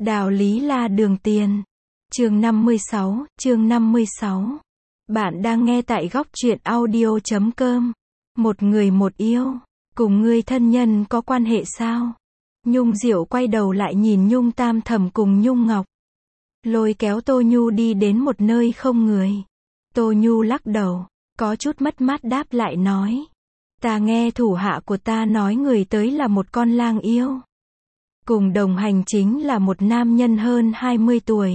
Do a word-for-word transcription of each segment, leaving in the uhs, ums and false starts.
Đạo lý là đường tiền. Chương năm mươi sáu, chương năm mươi sáu. Bạn đang nghe tại góc truyện audio chấm com. Một người một yêu. Cùng ngươi thân nhân có quan hệ sao? Nhung Diệu quay đầu lại nhìn Nhung Tam Thẩm cùng Nhung Ngọc. Lôi kéo Tô Nhu đi đến một nơi không người. Tô Nhu lắc đầu, có chút mất mát đáp lại nói. Ta nghe thủ hạ của ta nói người tới là một con lang yêu. Cùng đồng hành chính là một nam nhân hơn hai mươi tuổi.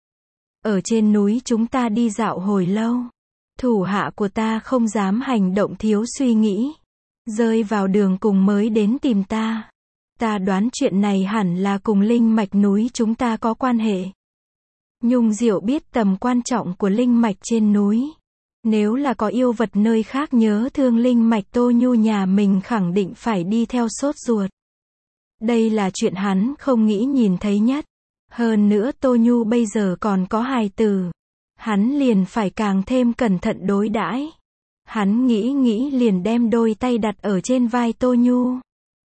Ở trên núi chúng ta đi dạo hồi lâu. Thủ hạ của ta không dám hành động thiếu suy nghĩ. Rơi vào đường cùng mới đến tìm ta. Ta đoán chuyện này hẳn là cùng linh mạch núi chúng ta có quan hệ. Nhung Diệu biết tầm quan trọng của linh mạch trên núi. Nếu là có yêu vật nơi khác nhớ thương linh mạch Tô Nhu nhà mình khẳng định phải đi theo sốt ruột. Đây là chuyện hắn không nghĩ nhìn thấy nhất. Hơn nữa Tô Nhu bây giờ còn có hài tử. Hắn liền phải càng thêm cẩn thận đối đãi. Hắn nghĩ nghĩ liền đem đôi tay đặt ở trên vai Tô Nhu.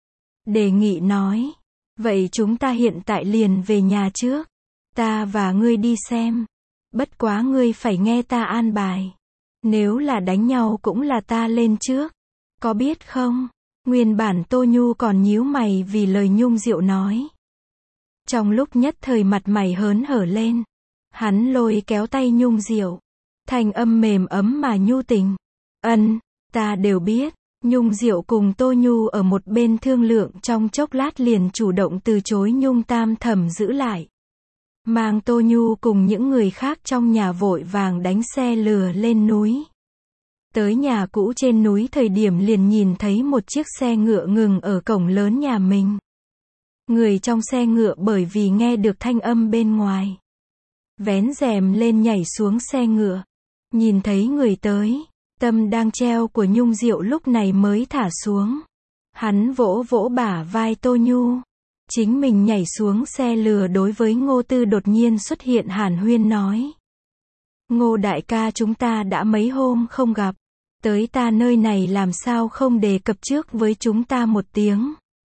Đề nghị nói. Vậy chúng ta hiện tại liền về nhà trước. Ta và ngươi đi xem. Bất quá ngươi phải nghe ta an bài. Nếu là đánh nhau cũng là ta lên trước. Có biết không? Nguyên bản Tô Nhu còn nhíu mày vì lời Nhung Diệu nói. Trong lúc nhất thời mặt mày hớn hở lên. Hắn lôi kéo tay Nhung Diệu. Thanh âm mềm ấm mà nhu tình. Ân, ta đều biết. Nhung Diệu cùng Tô Nhu ở một bên thương lượng trong chốc lát liền chủ động từ chối Nhung Tam Thẩm giữ lại. Mang Tô Nhu cùng những người khác trong nhà vội vàng đánh xe lừa lên núi. Tới nhà cũ trên núi thời điểm liền nhìn thấy một chiếc xe ngựa ngừng ở cổng lớn nhà mình. Người trong xe ngựa bởi vì nghe được thanh âm bên ngoài. Vén rèm lên nhảy xuống xe ngựa. Nhìn thấy người tới. Tâm đang treo của Nhung Diệu lúc này mới thả xuống. Hắn vỗ vỗ bả vai Tô Nhu. Chính mình nhảy xuống xe lừa đối với Ngô Tư đột nhiên xuất hiện hàn huyên nói. Ngô đại ca chúng ta đã mấy hôm không gặp. Tới ta nơi này làm sao không đề cập trước với chúng ta một tiếng.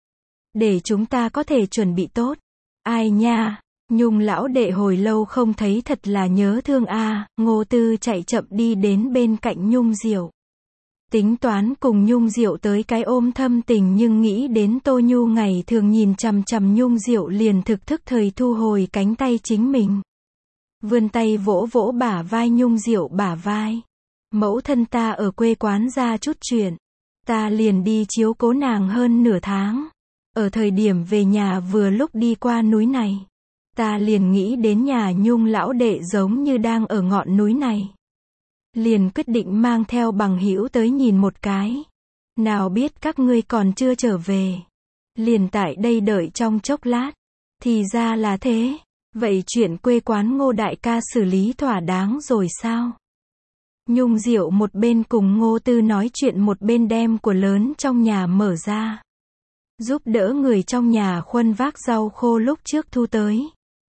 Để chúng ta có thể chuẩn bị tốt. Ai nha, Nhung lão đệ hồi lâu không thấy thật là nhớ thương a. À. Ngô Tư chạy chậm đi đến bên cạnh Nhung Diệu. Tính toán cùng Nhung Diệu tới cái ôm thâm tình nhưng nghĩ đến Tô Nhu ngày thường nhìn chằm chằm Nhung Diệu liền thực thức thời thu hồi cánh tay chính mình. Vươn tay vỗ vỗ bả vai Nhung Diệu bả vai. Mẫu thân ta ở quê quán ra chút chuyện. Ta liền đi chiếu cố nàng hơn nửa tháng. Ở thời điểm về nhà vừa lúc đi qua núi này. Ta liền nghĩ đến nhà Nhung lão đệ giống như đang ở ngọn núi này. Liền quyết định mang theo bằng hữu tới nhìn một cái. Nào biết các ngươi còn chưa trở về. Liền tại đây đợi trong chốc lát. Thì ra là thế. Vậy chuyện quê quán Ngô đại ca xử lý thỏa đáng rồi sao? Nhung Diệu một bên cùng Ngô Tư nói chuyện một bên đem của lớn trong nhà mở ra. Giúp đỡ người trong nhà khuân vác rau khô lúc trước thu tới.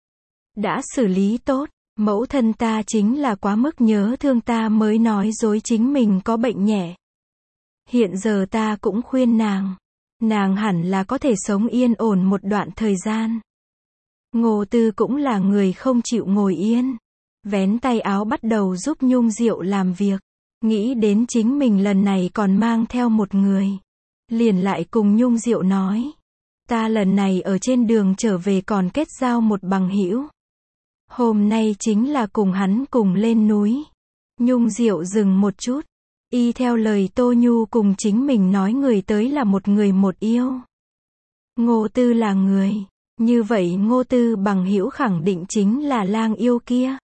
Đã xử lý tốt. Mẫu thân ta chính là quá mức nhớ thương ta mới nói dối chính mình có bệnh nhẹ. Hiện giờ ta cũng khuyên nàng. Nàng hẳn là có thể sống yên ổn một đoạn thời gian. Ngô Tư cũng là người không chịu ngồi yên. Vén tay áo bắt đầu giúp Nhung Diệu làm việc. Nghĩ đến chính mình lần này còn mang theo một người. Liền lại cùng Nhung Diệu nói. Ta lần này ở trên đường trở về còn kết giao một bằng hữu. Hôm nay chính là cùng hắn cùng lên núi. Nhung Diệu dừng một chút. Y theo lời Tô Nhu cùng chính mình nói người tới là một người một yêu. Ngô Tư là người. Như vậy Ngô Tư bằng hữu khẳng định chính là lang yêu kia.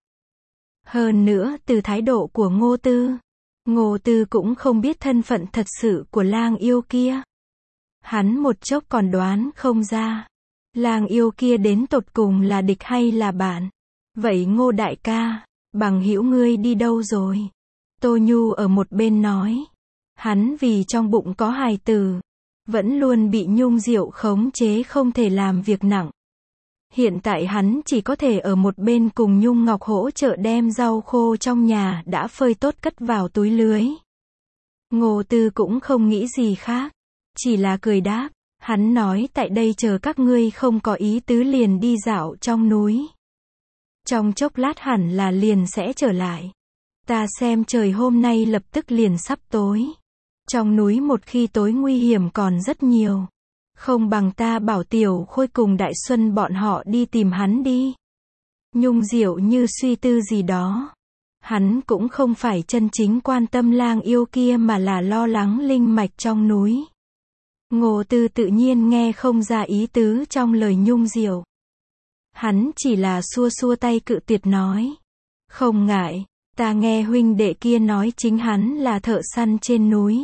Hơn nữa từ thái độ của Ngô Tư. Ngô Tư cũng không biết thân phận thật sự của lang yêu kia. Hắn một chốc còn đoán không ra. Lang yêu kia đến tột cùng là địch hay là bạn. Vậy Ngô đại ca, bằng hữu ngươi đi đâu rồi? Tô Nhu ở một bên nói. Hắn vì trong bụng có hài tử. Vẫn luôn bị Nhung Diệu khống chế không thể làm việc nặng. Hiện tại hắn chỉ có thể ở một bên cùng Nhung Ngọc hỗ trợ đem rau khô trong nhà đã phơi tốt cất vào túi lưới. Ngô Tư cũng không nghĩ gì khác. Chỉ là cười đáp. Hắn nói tại đây chờ các ngươi không có ý tứ liền đi dạo trong núi. Trong chốc lát hẳn là liền sẽ trở lại. Ta xem trời hôm nay lập tức liền sắp tối. Trong núi một khi tối nguy hiểm còn rất nhiều. Không bằng ta bảo Tiểu Khôi cùng Đại Xuân bọn họ đi tìm hắn đi. Nhung Diệu như suy tư gì đó. Hắn cũng không phải chân chính quan tâm lang yêu kia mà là lo lắng linh mạch trong núi. Ngô Tư tự nhiên nghe không ra ý tứ trong lời Nhung Diệu. Hắn chỉ là xua xua tay cự tuyệt nói. Không ngại, ta nghe huynh đệ kia nói chính hắn là thợ săn trên núi.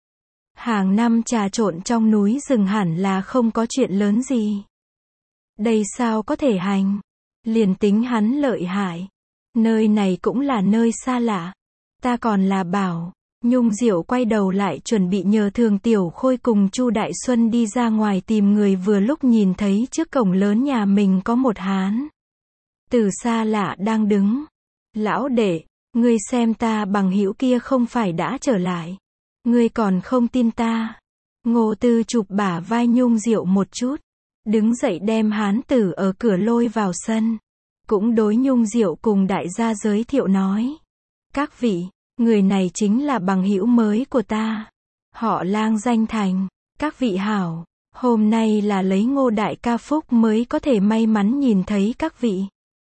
Hàng năm trà trộn trong núi rừng hẳn là không có chuyện lớn gì. Đây sao có thể hành? Liền tính hắn lợi hại. Nơi này cũng là nơi xa lạ. Ta còn là bảo. Nhung Diệu quay đầu lại chuẩn bị nhờ Thường Tiểu Khôi cùng Chu Đại Xuân đi ra ngoài tìm người, vừa lúc nhìn thấy trước cổng lớn nhà mình có một hán từ xa lạ đang đứng. Lão đệ, ngươi xem ta bằng hữu kia không phải đã trở lại. Ngươi còn không tin ta. Ngô Tư chụp bả vai Nhung Diệu một chút. Đứng dậy đem hán tử ở cửa lôi vào sân. Cũng đối Nhung Diệu cùng đại gia giới thiệu nói. Các vị, người này chính là bằng hữu mới của ta. Họ Lang danh Thành. Các vị hảo, hôm nay là lấy Ngô đại ca phúc mới có thể may mắn nhìn thấy các vị.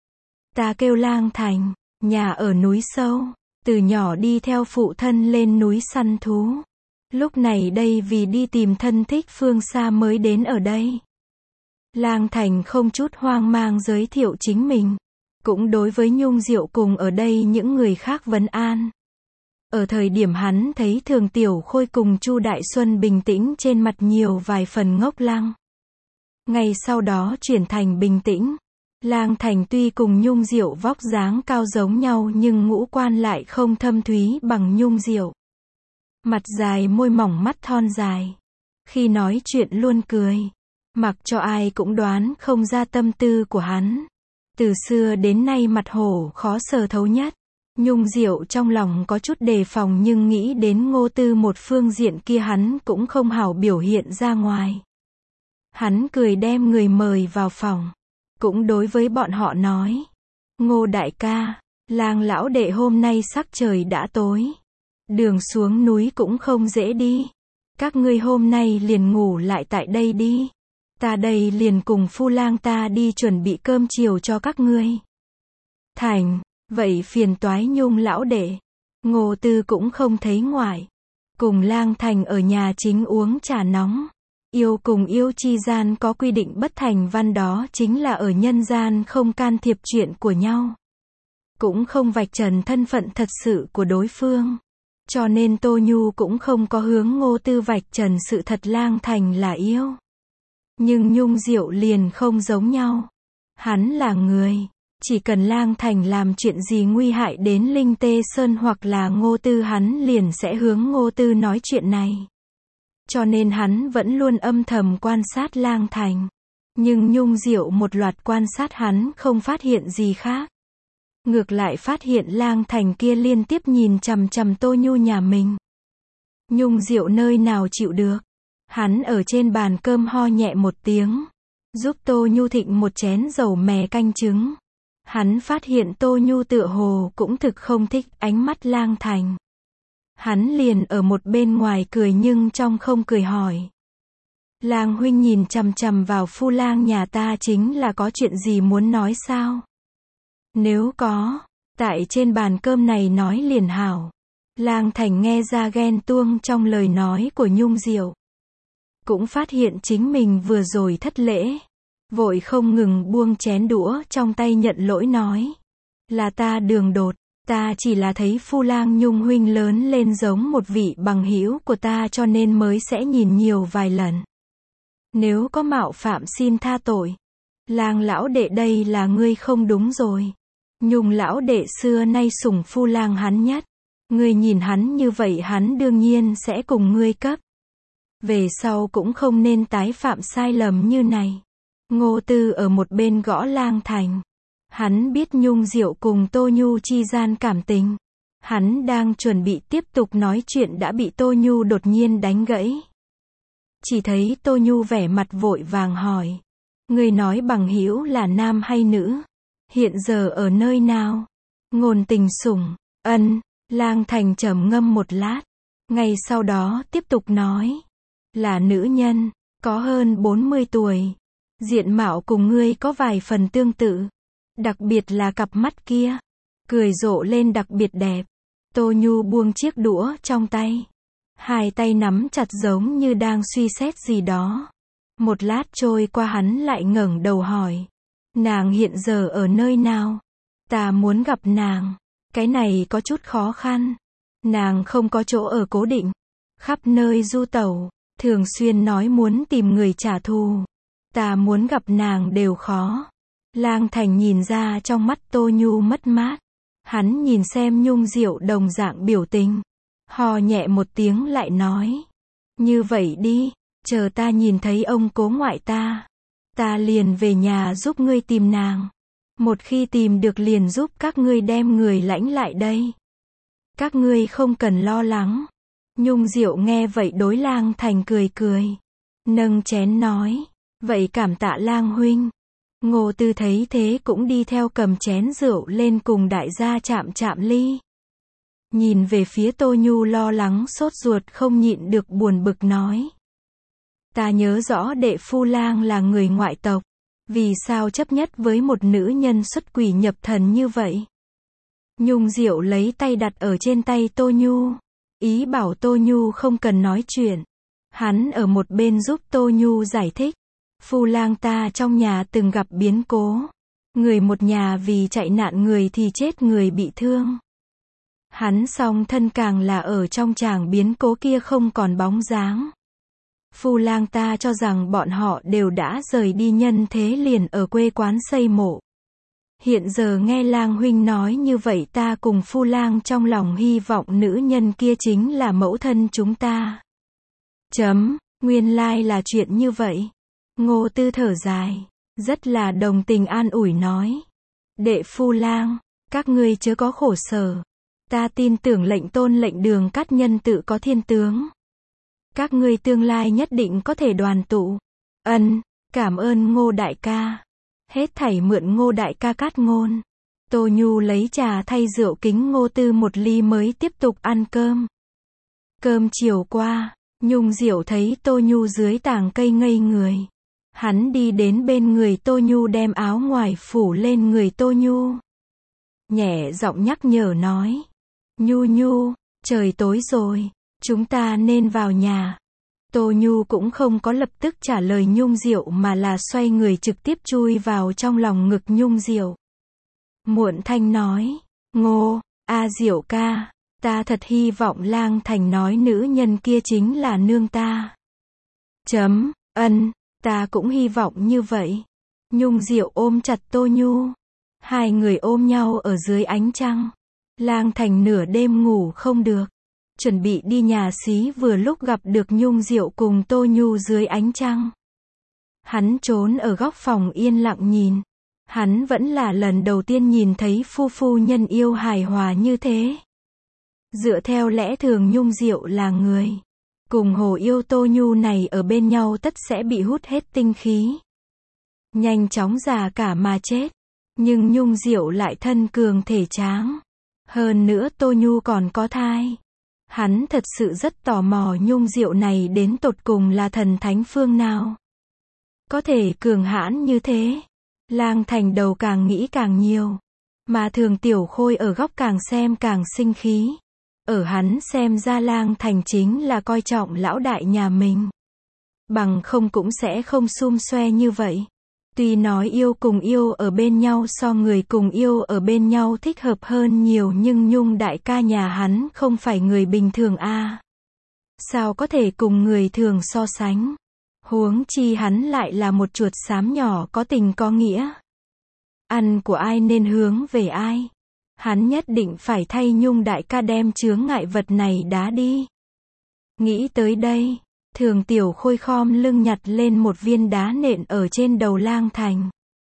Ta kêu Lang Thành, nhà ở núi sâu, từ nhỏ đi theo phụ thân lên núi săn thú. Lúc này đây vì đi tìm thân thích phương xa mới đến ở đây. Lang Thành không chút hoang mang giới thiệu chính mình, cũng đối với Nhung Diệu cùng ở đây những người khác vấn an. Ở thời điểm hắn thấy Thường Tiểu Khôi cùng Chu Đại Xuân bình tĩnh trên mặt nhiều vài phần ngốc lăng. Ngay sau đó chuyển thành bình tĩnh. Lang Thành tuy cùng Nhung Diệu vóc dáng cao giống nhau nhưng ngũ quan lại không thâm thúy bằng Nhung Diệu. Mặt dài môi mỏng mắt thon dài. Khi nói chuyện luôn cười. Mặc cho ai cũng đoán không ra tâm tư của hắn. Từ xưa đến nay mặt hổ khó sờ thấu nhất. Nhung Diệu trong lòng có chút đề phòng nhưng nghĩ đến Ngô Tư một phương diện kia hắn cũng không hảo biểu hiện ra ngoài. Hắn cười đem người mời vào phòng. Cũng đối với bọn họ nói. Ngô đại ca, Lang lão đệ hôm nay sắc trời đã tối. Đường xuống núi cũng không dễ đi. Các ngươi hôm nay liền ngủ lại tại đây đi. Ta đây liền cùng phu lang ta đi chuẩn bị cơm chiều cho các ngươi. Thành, vậy phiền toái Nhung lão đệ. Ngô Tư cũng không thấy ngoại. Cùng Lang Thành ở nhà chính uống trà nóng. Yêu cùng yêu chi gian có quy định bất thành văn, đó chính là ở nhân gian không can thiệp chuyện của nhau. Cũng không vạch trần thân phận thật sự của đối phương. Cho nên Tô Nhu cũng không có hướng Ngô Tư vạch trần sự thật Lang Thành là yêu. Nhưng Nhung Diệu liền không giống nhau. Hắn là người. Chỉ cần Lang Thành làm chuyện gì nguy hại đến Linh Tê Sơn hoặc là Ngô Tư hắn liền sẽ hướng Ngô Tư nói chuyện này. Cho nên hắn vẫn luôn âm thầm quan sát Lang Thành. Nhưng Nhung Diệu một loạt quan sát hắn không phát hiện gì khác. Ngược lại phát hiện Lang Thành kia liên tiếp nhìn chằm chằm Tô Nhu nhà mình. Nhung Diệu nơi nào chịu được. Hắn ở trên bàn cơm ho nhẹ một tiếng. Giúp Tô Nhu thịnh một chén dầu mè canh trứng. Hắn phát hiện Tô Nhu tựa hồ cũng thực không thích ánh mắt Lang Thành. Hắn liền ở một bên ngoài cười nhưng trong không cười hỏi. Lang huynh nhìn chằm chằm vào phu lang nhà ta chính là có chuyện gì muốn nói sao? Nếu có, tại trên bàn cơm này nói liền hảo. Lang Thành nghe ra ghen tuông trong lời nói của Nhung Diệu. Cũng phát hiện chính mình vừa rồi thất lễ. Vội không ngừng buông chén đũa trong tay nhận lỗi nói. Là ta đường đột. Ta chỉ là thấy phu lang Nhung huynh lớn lên giống một vị bằng hữu của ta cho nên mới sẽ nhìn nhiều vài lần. Nếu có mạo phạm xin tha tội. Lang lão đệ đây là ngươi không đúng rồi. Nhung lão đệ xưa nay sủng phu lang hắn nhất. Ngươi nhìn hắn như vậy hắn đương nhiên sẽ cùng ngươi cấp. Về sau cũng không nên tái phạm sai lầm như này. Ngô Tư ở một bên gõ Lang Thành. Hắn biết Nhung Diệu cùng Tô Nhu chi gian cảm tình. Hắn đang chuẩn bị tiếp tục nói chuyện đã bị Tô Nhu đột nhiên đánh gãy. Chỉ thấy Tô Nhu vẻ mặt vội vàng hỏi. Người nói bằng hữu là nam hay nữ? Hiện giờ ở nơi nào? Ngôn Tình sủng, ân, Lang Thành trầm ngâm một lát. Ngay sau đó tiếp tục nói. Là nữ nhân, có hơn bốn mươi tuổi. Diện mạo cùng ngươi có vài phần tương tự. Đặc biệt là cặp mắt kia. Cười rộ lên đặc biệt đẹp. Tô Nhu buông chiếc đũa trong tay. Hai tay nắm chặt giống như đang suy xét gì đó. Một lát trôi qua hắn lại ngẩng đầu hỏi. Nàng hiện giờ ở nơi nào? Ta muốn gặp nàng. Cái này có chút khó khăn. Nàng không có chỗ ở cố định. Khắp nơi du tẩu. Thường xuyên nói muốn tìm người trả thù. Ta muốn gặp nàng đều khó. Lang Thành nhìn ra trong mắt Tô Nhu mất mát. Hắn nhìn xem Nhung Diệu đồng dạng biểu tình. Hò nhẹ một tiếng lại nói. Như vậy đi, chờ ta nhìn thấy ông cố ngoại ta. Ta liền về nhà giúp ngươi tìm nàng. Một khi tìm được liền giúp các ngươi đem người lãnh lại đây. Các ngươi không cần lo lắng. Nhung Diệu nghe vậy đối Lang Thành cười cười. Nâng chén nói. Vậy cảm tạ Lang huynh. Ngô Tư thấy thế cũng đi theo cầm chén rượu lên cùng đại gia chạm chạm ly. Nhìn về phía Tô Nhu lo lắng sốt ruột không nhịn được buồn bực nói. Ta nhớ rõ đệ phu lang là người ngoại tộc. Vì sao chấp nhất với một nữ nhân xuất quỷ nhập thần như vậy? Nhung Diệu lấy tay đặt ở trên tay Tô Nhu. Ý bảo Tô Nhu không cần nói chuyện. Hắn ở một bên giúp Tô Nhu giải thích. Phu lang ta trong nhà từng gặp biến cố. Người một nhà vì chạy nạn người thì chết người bị thương. Hắn song thân càng là ở trong tràng biến cố kia không còn bóng dáng. Phu lang ta cho rằng bọn họ đều đã rời đi nhân thế liền ở quê quán xây mộ. Hiện giờ nghe Lang huynh nói như vậy ta cùng phu lang trong lòng hy vọng nữ nhân kia chính là mẫu thân chúng ta. Chấm, nguyên lai là chuyện như vậy. Ngô Tư thở dài, rất là đồng tình an ủi nói. Đệ phu lang, các ngươi chớ có khổ sở. Ta tin tưởng lệnh tôn lệnh Đường Cát nhân tự có thiên tướng. Các ngươi tương lai nhất định có thể đoàn tụ. Ân, cảm ơn Ngô đại ca. Hết thảy mượn Ngô đại ca cát ngôn. Tô Nhu lấy trà thay rượu kính Ngô Tư một ly mới tiếp tục ăn cơm. Cơm chiều qua, Nhung Diệu thấy Tô Nhu dưới tàng cây ngây người. Hắn đi đến bên người Tô Nhu đem áo ngoài phủ lên người Tô Nhu. Nhẹ giọng nhắc nhở nói. Nhu Nhu, trời tối rồi, chúng ta nên vào nhà. Tô Nhu cũng không có lập tức trả lời Nhung Diệu mà là xoay người trực tiếp chui vào trong lòng ngực Nhung Diệu. Muộn thanh nói. Ngô, a Diệu ca, ta thật hy vọng Lang Thành nói nữ nhân kia chính là nương ta. Chấm, ân, ta cũng hy vọng như vậy. Nhung Diệu ôm chặt Tô Nhu. Hai người ôm nhau ở dưới ánh trăng. Lang Thành nửa đêm ngủ không được. Chuẩn bị đi nhà xí vừa lúc gặp được Nhung Diệu cùng Tô Nhu dưới ánh trăng. Hắn trốn ở góc phòng yên lặng nhìn. Hắn vẫn là lần đầu tiên nhìn thấy phu phu nhân yêu hài hòa như thế. Dựa theo lẽ thường Nhung Diệu là người. Cùng hồ yêu Tô Nhu này ở bên nhau tất sẽ bị hút hết tinh khí. Nhanh chóng già cả mà chết. Nhưng Nhung Diệu lại thân cường thể tráng. Hơn nữa Tô Nhu còn có thai. Hắn thật sự rất tò mò Nhung Diệu này đến tột cùng là thần thánh phương nào. Có thể cường hãn như thế. Lang Thành đầu càng nghĩ càng nhiều. Mà Thường Tiểu Khôi ở góc càng xem càng sinh khí. Ở hắn xem ra Lang Thành chính là coi trọng lão đại nhà mình. Bằng không cũng sẽ không xum xoe như vậy. Tuy nói yêu cùng yêu ở bên nhau so người cùng yêu ở bên nhau thích hợp hơn nhiều nhưng Nhung đại ca nhà hắn không phải người bình thường a. À. Sao có thể cùng người thường so sánh? Huống chi hắn lại là một chuột xám nhỏ có tình có nghĩa. Ăn của ai nên hướng về ai? Hắn nhất định phải thay Nhung đại ca đem chướng ngại vật này đá đi. Nghĩ tới đây. Thường Tiểu Khôi khom lưng nhặt lên một viên đá nện ở trên đầu Lang Thành.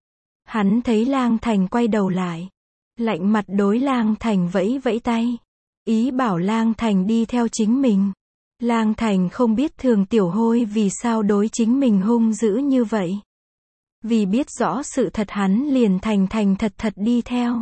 Hắn thấy Lang Thành quay đầu lại. Lạnh mặt đối Lang Thành vẫy vẫy tay. Ý bảo Lang Thành đi theo chính mình. Lang Thành không biết Thường Tiểu Hôi vì sao đối chính mình hung dữ như vậy. Vì biết rõ sự thật hắn liền thành thành thật thật đi theo.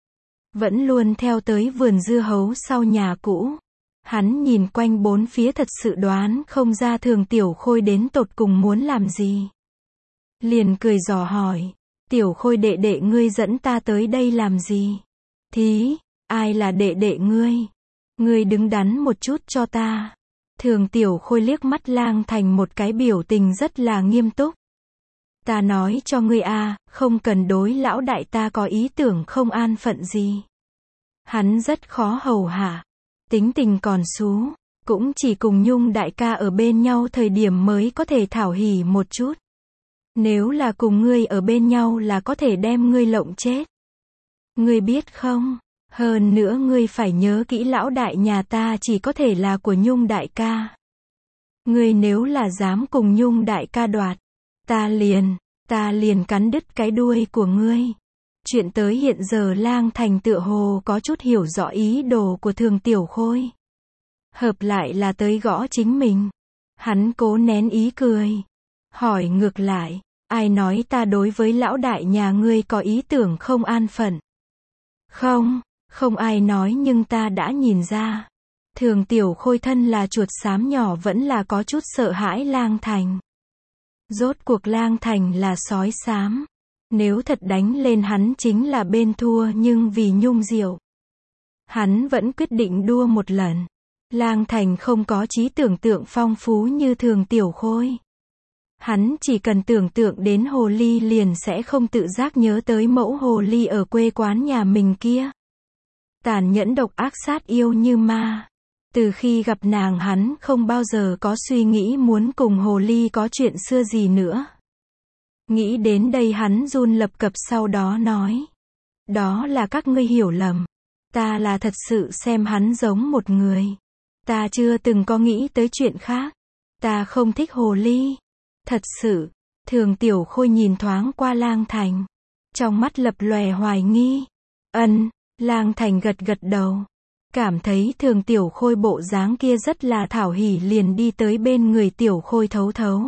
Vẫn luôn theo tới vườn dưa hấu sau nhà cũ. Hắn nhìn quanh bốn phía thật sự đoán không ra Thường Tiểu Khôi đến tột cùng muốn làm gì. Liền cười dò hỏi, Tiểu Khôi đệ đệ ngươi dẫn ta tới đây làm gì? Thí, ai là đệ đệ ngươi? Ngươi đứng đắn một chút cho ta. Thường Tiểu Khôi liếc mắt Lang Thành một cái biểu tình rất là nghiêm túc. Ta nói cho ngươi a, không cần đối lão đại ta có ý tưởng không an phận gì. Hắn rất khó hầu hạ, tính tình còn xú, cũng chỉ cùng Nhung đại ca ở bên nhau thời điểm mới có thể thảo hỉ một chút. Nếu là cùng ngươi ở bên nhau là có thể đem ngươi lộng chết. Ngươi biết không, hơn nữa ngươi phải nhớ kỹ lão đại nhà ta chỉ có thể là của Nhung đại ca. Ngươi nếu là dám cùng Nhung đại ca đoạt, ta liền, ta liền cắn đứt cái đuôi của ngươi. Chuyện tới hiện giờ Lang Thành tựa hồ có chút hiểu rõ ý đồ của Thường Tiểu Khôi. Hợp lại là tới gõ chính mình. Hắn cố nén ý cười. Hỏi ngược lại, ai nói ta đối với lão đại nhà ngươi có ý tưởng không an phận? Không, không ai nói nhưng ta đã nhìn ra. Thường Tiểu Khôi thân là chuột xám nhỏ vẫn là có chút sợ hãi Lang Thành. Rốt cuộc Lang Thành là sói xám. Nếu thật đánh lên hắn chính là bên thua nhưng vì Nhung Diệu. Hắn vẫn quyết định đua một lần. Lang Thành không có trí tưởng tượng phong phú như Thường Tiểu Khôi. Hắn chỉ cần tưởng tượng đến hồ ly liền sẽ không tự giác nhớ tới mẫu hồ ly ở quê quán nhà mình kia. Tàn nhẫn độc ác sát yêu như ma. Từ khi gặp nàng hắn không bao giờ có suy nghĩ muốn cùng hồ ly có chuyện xưa gì nữa. Nghĩ đến đây hắn run lập cập sau đó nói. Đó là các ngươi hiểu lầm. Ta là thật sự xem hắn giống một người. Ta chưa từng có nghĩ tới chuyện khác. Ta không thích hồ ly. Thật sự, Thường Tiểu Khôi nhìn thoáng qua Lang Thành. Trong mắt lập lòe hoài nghi. Ân, Lang Thành gật gật đầu. Cảm thấy Thường Tiểu Khôi bộ dáng kia rất là thảo hỉ liền đi tới bên người Tiểu Khôi thấu thấu.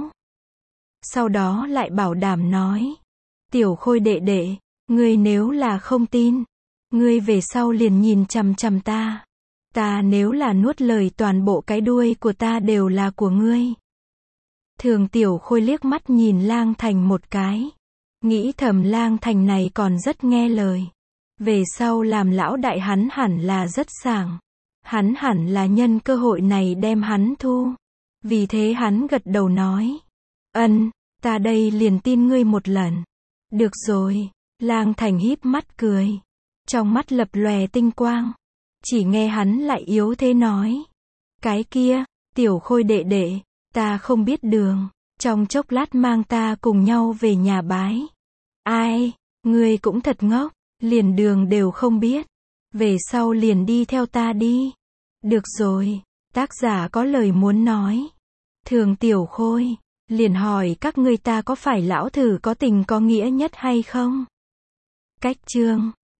Sau đó lại bảo đảm nói. Tiểu Khôi đệ đệ, ngươi nếu là không tin, ngươi về sau liền nhìn chằm chằm ta. Ta nếu là nuốt lời toàn bộ cái đuôi của ta đều là của ngươi. Thường Tiểu Khôi liếc mắt nhìn Lang Thành một cái. Nghĩ thầm Lang Thành này còn rất nghe lời. Về sau làm lão đại hắn hẳn là rất sảng. Hắn hẳn là nhân cơ hội này đem hắn thu. Vì thế hắn gật đầu nói. Ân, ta đây liền tin ngươi một lần. Được rồi, Lang Thành híp mắt cười. Trong mắt lập lòe tinh quang. Chỉ nghe hắn lại yếu thế nói. Cái kia, Tiểu Khôi đệ đệ, ta không biết đường. Trong chốc lát mang ta cùng nhau về nhà bái. Ai, ngươi cũng thật ngốc, liền đường đều không biết. Về sau liền đi theo ta đi. Được rồi, tác giả có lời muốn nói. Thường Tiểu Khôi, liền hỏi các ngươi ta có phải lão thử có tình có nghĩa nhất hay không? Cách chương